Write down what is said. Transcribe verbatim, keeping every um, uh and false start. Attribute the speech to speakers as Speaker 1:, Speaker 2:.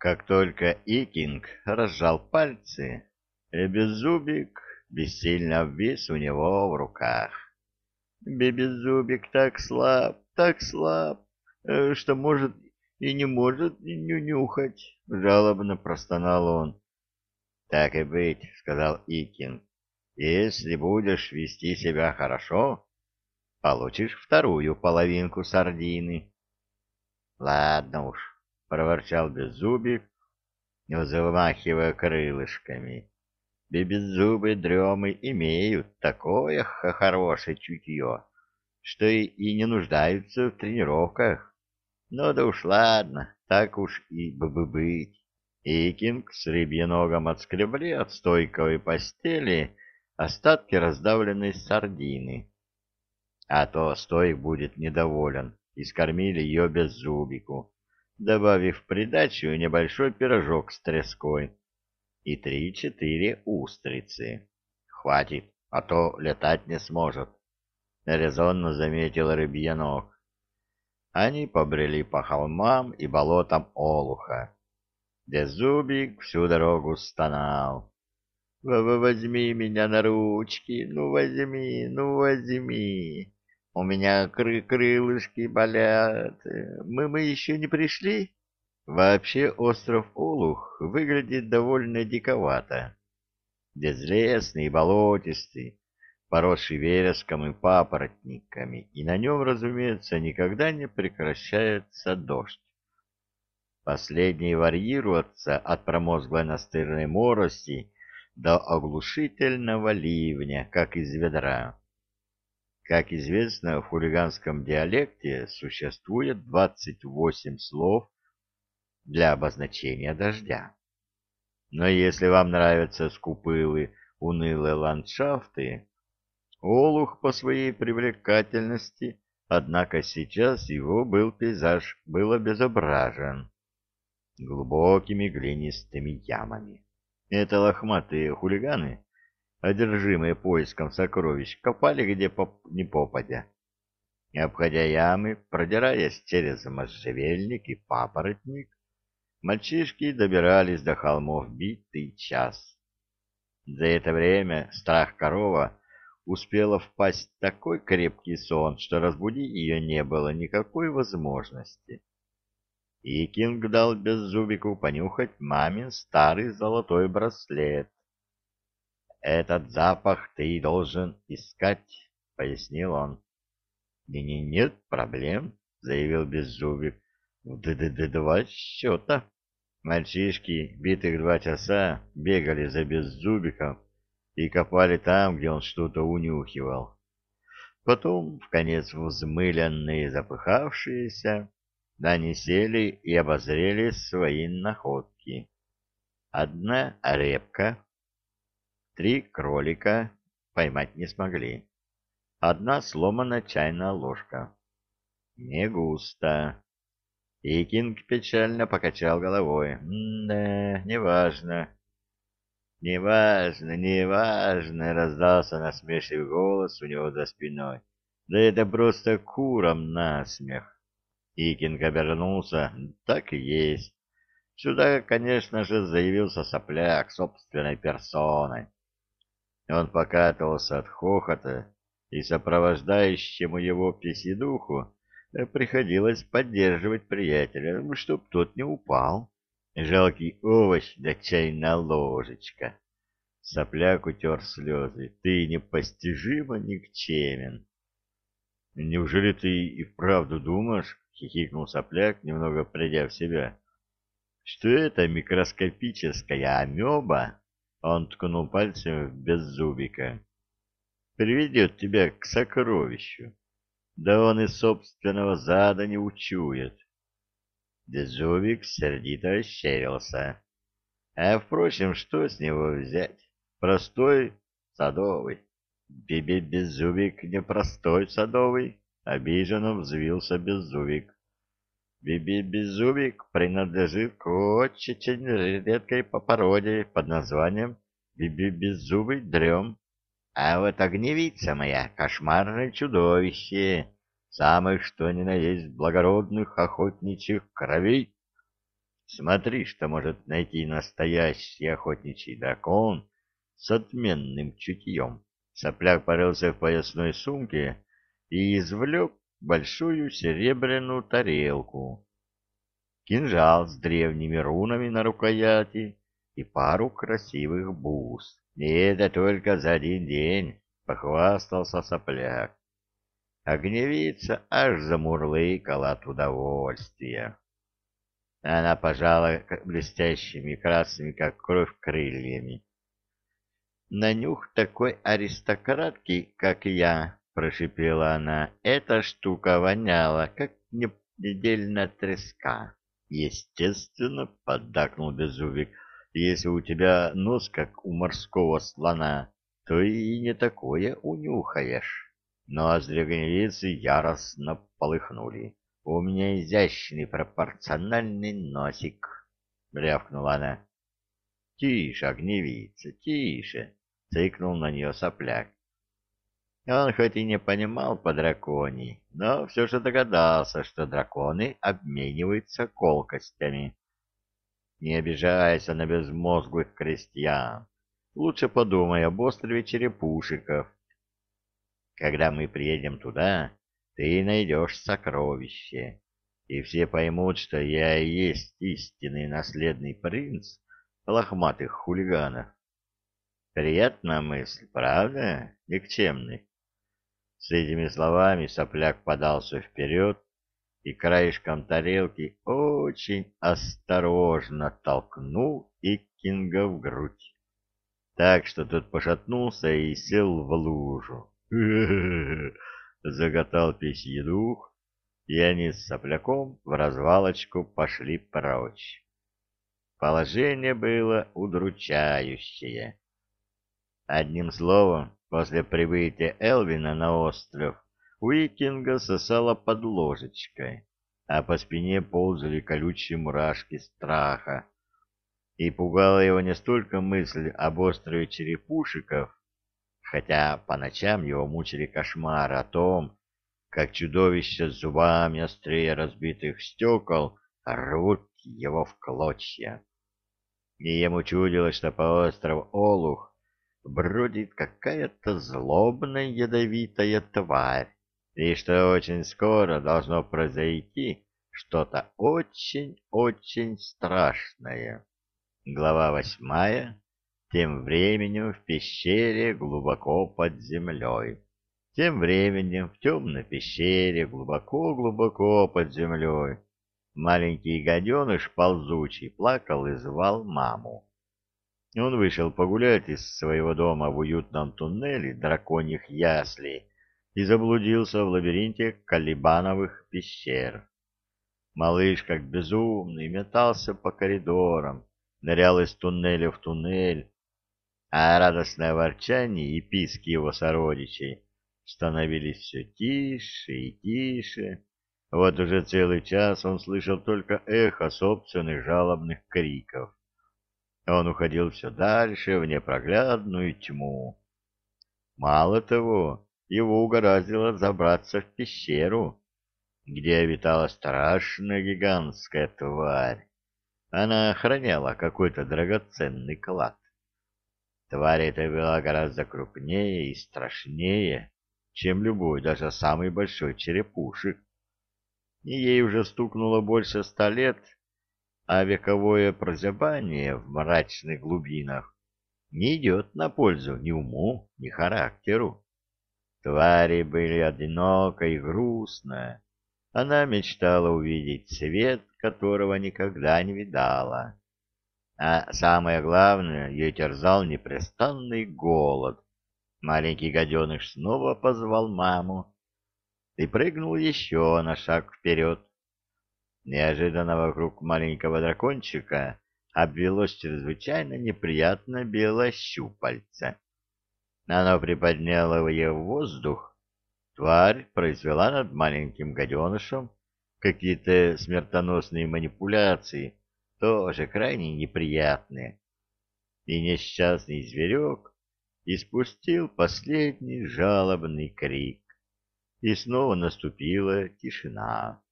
Speaker 1: Как только Икинг разжал пальцы, Беззубик бессильно обвис у него в руках. Беззубик так слаб, так слаб, э, что может и не может нюнюхать, — жалобно простонал он. — Так и быть, — сказал Икинг, — если будешь вести себя хорошо, получишь вторую половинку сардины. — Ладно уж, — проворчал Беззубик, взмахивая крылышками. Беззубые дремы имеют такое х- хорошее чутье, что и, и не нуждаются в тренировках. Ну да уж ладно, так уж и бы быть. Икинг с рыбьеногом отскребли от стойковой постели остатки раздавленной сардины. А то Стоик будет недоволен, и скормили ее Беззубику, добавив в придачу небольшой пирожок с треской и три-четыре устрицы. Хватит, а то летать не сможет, — резонно заметил рыбьенок. Они побрели по холмам и болотам Олуха. Беззубик всю дорогу стонал. — Возьми меня на ручки, ну возьми, ну возьми. У меня кры крылышки болят. Мы, мы еще не пришли? Вообще остров Олух выглядит довольно диковато. Безлесный и болотистый, поросший вереском и папоротниками, и на нем, разумеется, никогда не прекращается дождь. Последний варьируется от промозглой настырной мороси до оглушительного ливня, как из ведра. Как известно, в хулиганском диалекте существует двадцать восемь слов для обозначения дождя. Но если вам нравятся скупые, унылые ландшафты, Олух по своей привлекательности, однако сейчас его был пейзаж был обезображен глубокими глинистыми ямами. Это лохматые хулиганы, одержимые поиском сокровищ, копали где поп ни попадя. И, обходя ямы, продираясь через можжевельник и папоротник, мальчишки добирались до холмов битый час. За это время страх-корова успела впасть в такой крепкий сон, что разбудить ее не было никакой возможности. И Кинг дал Беззубику понюхать мамин старый золотой браслет. «Этот запах ты и должен искать», — пояснил он. «Не, не, нет проблем», — заявил Беззубик. «Да-да-да, два счета». Мальчишки, битых два часа, бегали за Беззубиком и копали там, где он что-то унюхивал. Потом, вконец взмыленные и запыхавшиеся, они сели и обозрели свои находки. Одна репка, три кролика поймать не смогли. Одна сломанная чайная ложка. Не густо. И Кинг печально покачал головой. «Да, неважно». «Неважно, неважно», — раздался насмешливый голос у него за спиной. «Да это просто курам насмех». Икинг обернулся. «Так и есть. Сюда, конечно же, заявился сопляк собственной персоной». Он покатывался от хохота, и сопровождающему его писидуху приходилось поддерживать приятеля, чтоб тот не упал. Жалкий овощ да чайная ложечка. Сопляк утер слезы. Ты непостижимо никчемен. — Неужели ты и вправду думаешь, — хихикнул Сопляк, немного придя в себя, — что это микроскопическая амеба, — он ткнул пальцем в Беззубика, — приведет тебя к сокровищу? Да он и собственного зада не учует. Беззубик сердито ощерился. А, впрочем, что с него взять? Простой садовый. Биби-беззубик не простой садовый, обиженно взвился Беззубик. Биби-беззубик принадлежит к очень редкой породе под названием Биби-беззубый дрем. А вот огневица моя — кошмарное чудовище, самых что ни на есть благородных охотничьих кровей. Смотри, что может найти настоящий охотничий дракон с отменным чутьем. Сопляк порылся в поясной сумке и извлек большую серебряную тарелку, кинжал с древними рунами на рукояти и пару красивых бус. И это только за один день, — похвастался сопляк. Огневица аж замурлыкала от удовольствия. Она пожала блестящими красными, как кровь, крыльями. «На нюх такой аристократки, как я», — прошипела она, — «эта штука воняла, как недельная треска». «Естественно», — поддакнул Беззубик, — «если у тебя нос, как у морского слона, то и не такое унюхаешь». Ноздри огневицы яростно полыхнули. «У меня изящный пропорциональный носик», — рявкнула она. «Тише, огневица, тише», — цыкнул на нее сопляк. Он хоть и не понимал по-драконьи, но все же догадался, что драконы обмениваются колкостями. «Не обижайся на безмозглых крестьян. Лучше подумай об острове Черепушиков. Когда мы приедем туда, ты найдешь сокровище, и все поймут, что я и есть истинный наследный принц лохматых хулиганов. Приятная мысль, правда, никчемный?» С этими словами сопляк подался вперед и краешком тарелки очень осторожно толкнул Иккинга в грудь, так что тот пошатнулся и сел в лужу. Заготал письий дух, и они с сопляком в развалочку пошли прочь. Положение было удручающее. Одним словом, после прибытия Элвина на остров у Иккинга сосало под ложечкой, а по спине ползали колючие мурашки страха. И пугала его не столько мысль об острове Черепушиков, хотя по ночам его мучили кошмары о том, как чудовища с зубами острее разбитых стекол рвут его в клочья. И ему чудилось, что по острову Олух бродит какая-то злобная ядовитая тварь, и что очень скоро должно произойти что-то очень-очень страшное. Глава восьмая. Тем временем в пещере глубоко под землей. Тем временем в темной пещере глубоко-глубоко под землей маленький гаденыш ползучий плакал и звал маму. Он вышел погулять из своего дома в уютном туннеле драконьих яслей и заблудился в лабиринте колебановых пещер. Малыш, как безумный, метался по коридорам, нырял из туннеля в туннель, а радостное ворчание и писки его сородичей становились все тише и тише. Вот уже целый час он слышал только эхо собственных жалобных криков. Он уходил все дальше в непроглядную тьму. Мало того, его угораздило забраться в пещеру, где обитала страшная гигантская тварь. Она охраняла какой-то драгоценный клад. Тварь эта была гораздо крупнее и страшнее, чем любой, даже самый большой черепушек. И ей уже стукнуло больше ста лет, а вековое прозябание в мрачных глубинах не идет на пользу ни уму, ни характеру. Твари были одиноко и грустно. Она мечтала увидеть свет, которого никогда не видала. А самое главное, ее терзал непрестанный голод. Маленький гаденыш снова позвал маму и прыгнул еще на шаг вперед. Неожиданно вокруг маленького дракончика обвелось чрезвычайно неприятное белое щупальце. Оно приподняло ее в воздух. Тварь произвела над маленьким гаденышем какие-то смертоносные манипуляции, тоже крайне неприятные. И несчастный зверек испустил последний жалобный крик. И снова наступила тишина.